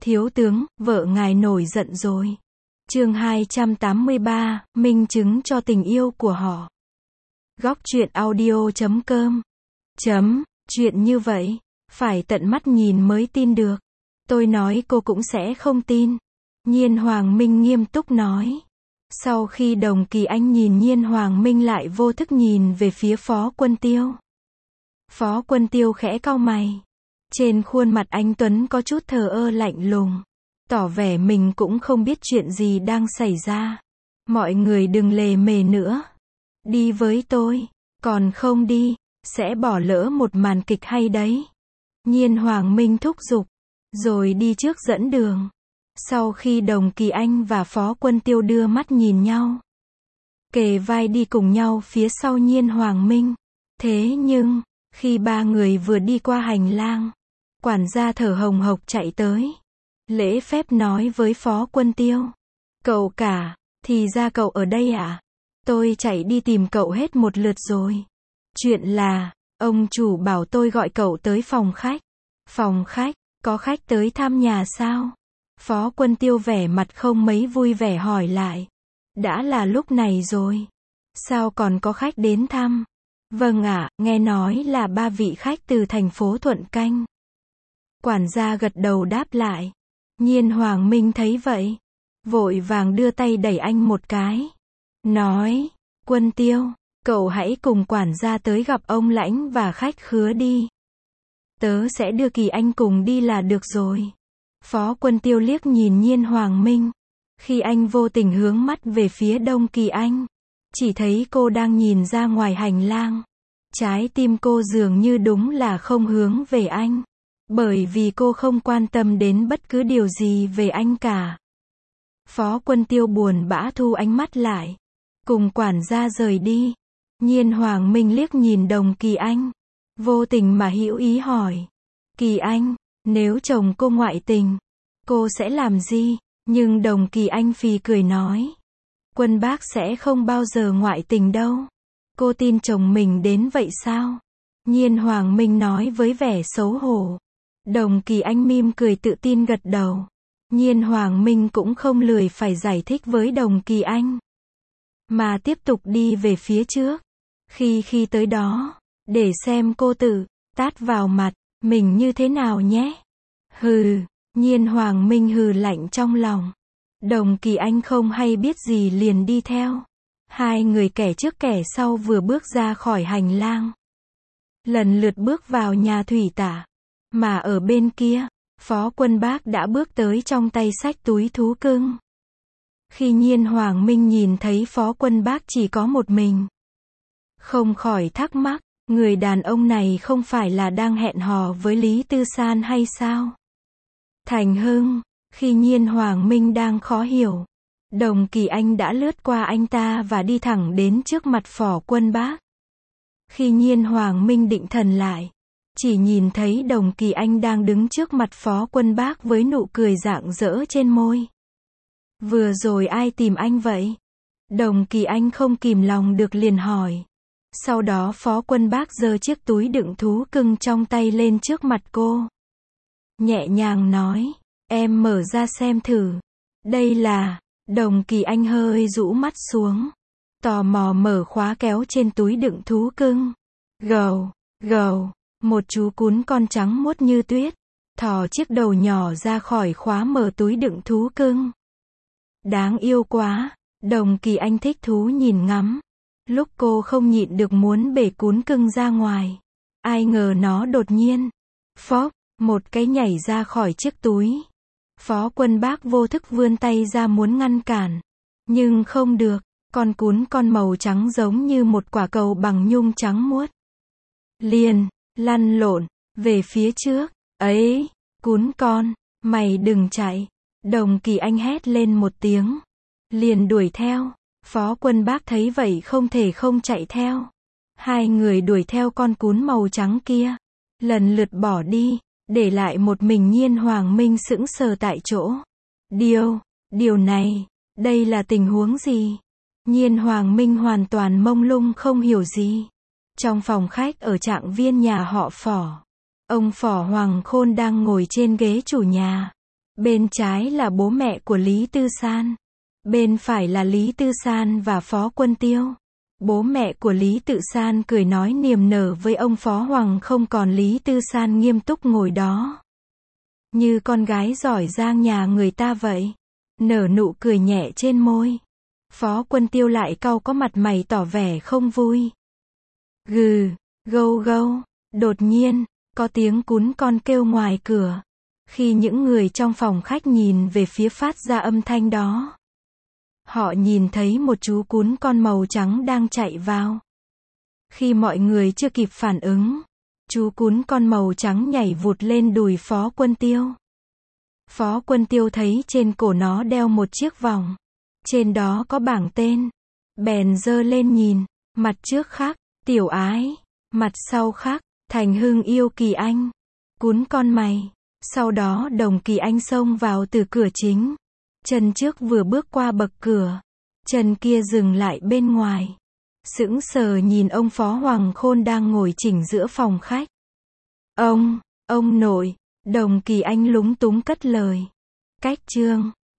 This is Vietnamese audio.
Thiếu tướng, vợ ngài nổi giận rồi. Chương 283, minh chứng cho tình yêu của họ. Góc truyện audio.com. Chuyện như vậy, phải tận mắt nhìn mới tin được. Tôi nói cô cũng sẽ không tin. Nhiên Hoàng Minh nghiêm túc nói. Sau khi Đồng Kỳ Anh nhìn Nhiên Hoàng Minh lại vô thức nhìn về phía Phó Quân Tiêu. Phó Quân Tiêu khẽ cau mày. Trên khuôn mặt anh Tuấn có chút thờ ơ lạnh lùng. Tỏ vẻ mình cũng không biết chuyện gì đang xảy ra. Mọi người đừng lề mề nữa. Đi với tôi. Còn không đi, sẽ bỏ lỡ một màn kịch hay đấy. Nhiên Hoàng Minh thúc giục. Rồi đi trước dẫn đường. Sau khi Đồng Kỳ Anh và Phó Quân Tiêu đưa mắt nhìn nhau, kề vai đi cùng nhau phía sau Nhiên Hoàng Minh. Thế nhưng, khi ba người vừa đi qua hành lang, quản gia thở hồng hộc chạy tới. Lễ phép nói với Phó Quân Tiêu. Cậu cả, thì ra cậu ở đây ạ? Tôi chạy đi tìm cậu hết một lượt rồi. Chuyện là, ông chủ bảo tôi gọi cậu tới phòng khách. Phòng khách, có khách tới thăm nhà sao? Phó Quân Tiêu vẻ mặt không mấy vui vẻ hỏi lại. Đã là lúc này rồi. Sao còn có khách đến thăm? Vâng ạ, nghe nói là 3 vị khách từ thành phố Thuận Canh. Quản gia gật đầu đáp lại. Nhiên Hoàng Minh thấy vậy, vội vàng đưa tay đẩy anh một cái. Nói, Quân Tiêu, cậu hãy cùng quản gia tới gặp ông Lãnh và khách khứa đi. Tớ sẽ đưa Kỳ Anh cùng đi là được rồi. Phó Quân Tiêu liếc nhìn Nhiên Hoàng Minh. Khi anh vô tình hướng mắt về phía Đông Kỳ Anh, chỉ thấy cô đang nhìn ra ngoài hành lang. Trái tim cô dường như đúng là không hướng về anh. Bởi vì cô không quan tâm đến bất cứ điều gì về anh cả. Phó Quân Tiêu buồn bã thu ánh mắt lại. Cùng quản gia rời đi. Nhiên Hoàng Minh liếc nhìn Đồng Kỳ Anh. Vô tình mà hữu ý hỏi. Kỳ Anh, nếu chồng cô ngoại tình, cô sẽ làm gì? Nhưng Đồng Kỳ Anh phì cười nói. Quân bác sẽ không bao giờ ngoại tình đâu. Cô tin chồng mình đến vậy sao? Nhiên Hoàng Minh nói với vẻ xấu hổ. Đồng Kỳ Anh mỉm cười tự tin gật đầu. Nhiên Hoàng Minh cũng không lười phải giải thích với Đồng Kỳ Anh, mà tiếp tục đi về phía trước. Khi tới đó, để xem cô tự tát vào mặt mình như thế nào nhé. Hừ, Nhiên Hoàng Minh hừ lạnh trong lòng. Đồng Kỳ Anh không hay biết gì liền đi theo. Hai người kẻ trước kẻ sau vừa bước ra khỏi hành lang, lần lượt bước vào nhà thủy tả. Mà ở bên kia, Phó Quân Bác đã bước tới trong tay xách túi thú cưng. Khi Nhiên Hoàng Minh nhìn thấy Phó Quân Bác chỉ có một mình, không khỏi thắc mắc, người đàn ông này không phải là đang hẹn hò với Lý Tư San hay sao? Thành Hưng, khi Nhiên Hoàng Minh đang khó hiểu, Đồng Kỳ Anh đã lướt qua anh ta và đi thẳng đến trước mặt Phó Quân Bác. Khi Nhiên Hoàng Minh định thần lại, chỉ nhìn thấy Đồng Kỳ Anh đang đứng trước mặt Phó Quân Bác với nụ cười rạng rỡ trên môi. Vừa rồi ai tìm anh vậy? Đồng Kỳ Anh không kìm lòng được liền hỏi. Sau đó Phó Quân Bác giơ chiếc túi đựng thú cưng trong tay lên trước mặt cô. Nhẹ nhàng nói, em mở ra xem thử. Đây là... Đồng Kỳ Anh hơi rũ mắt xuống, tò mò mở khóa kéo trên túi đựng thú cưng. Gầu, gầu, một chú cún con trắng muốt như tuyết, thò chiếc đầu nhỏ ra khỏi khóa mở túi đựng thú cưng. Đáng yêu quá, Đồng Kỳ Anh thích thú nhìn ngắm. Lúc cô không nhịn được muốn bể cún cưng ra ngoài, ai ngờ nó đột nhiên, phốc, một cái nhảy ra khỏi chiếc túi. Phó Quân Bác vô thức vươn tay ra muốn ngăn cản, nhưng không được, con cún con màu trắng giống như một quả cầu bằng nhung trắng muốt. Liền, lăn lộn, về phía trước, ấy, cún con, mày đừng chạy. Đồng Kỳ Anh hét lên một tiếng, liền đuổi theo. Phó Quân Bác thấy vậy không thể không chạy theo. Hai người đuổi theo con cún màu trắng kia, lần lượt bỏ đi, để lại một mình Nhiên Hoàng Minh sững sờ tại chỗ. Điều này, đây là tình huống gì? Nhiên Hoàng Minh hoàn toàn mông lung không hiểu gì. Trong phòng khách ở Trạng Viên nhà họ Phỏ, ông Phỏ Hoàng Khôn đang ngồi trên ghế chủ nhà. Bên trái là bố mẹ của Lý Tư San. Bên phải là Lý Tư San và Phó Quân Tiêu. Bố mẹ của Lý Tự San cười nói niềm nở với ông Phó Hoàng không, còn Lý Tư San nghiêm túc ngồi đó. Như con gái giỏi giang nhà người ta vậy. Nở nụ cười nhẹ trên môi. Phó Quân Tiêu lại cau có mặt mày tỏ vẻ không vui. Gừ, gâu gâu. Đột nhiên, có tiếng cún con kêu ngoài cửa. Khi những người trong phòng khách nhìn về phía phát ra âm thanh đó, họ nhìn thấy một chú cún con màu trắng đang chạy vào. Khi mọi người chưa kịp phản ứng, chú cún con màu trắng nhảy vụt lên đùi Phó Quân Tiêu. Phó Quân Tiêu thấy trên cổ nó đeo một chiếc vòng. Trên đó có bảng tên. Bèn giơ lên nhìn. Mặt trước khắc, Tiểu Ái. Mặt sau khắc, Thành Hưng yêu Kỳ Anh. Cún con mày. Sau đó Đồng Kỳ Anh xông vào từ cửa chính. Chân trước vừa bước qua bậc cửa, chân kia dừng lại bên ngoài. Sững sờ nhìn ông Phó Hoàng Khôn đang ngồi chỉnh giữa phòng khách. Ông nội, Đồng Kỳ Anh lúng túng cất lời. Cách chương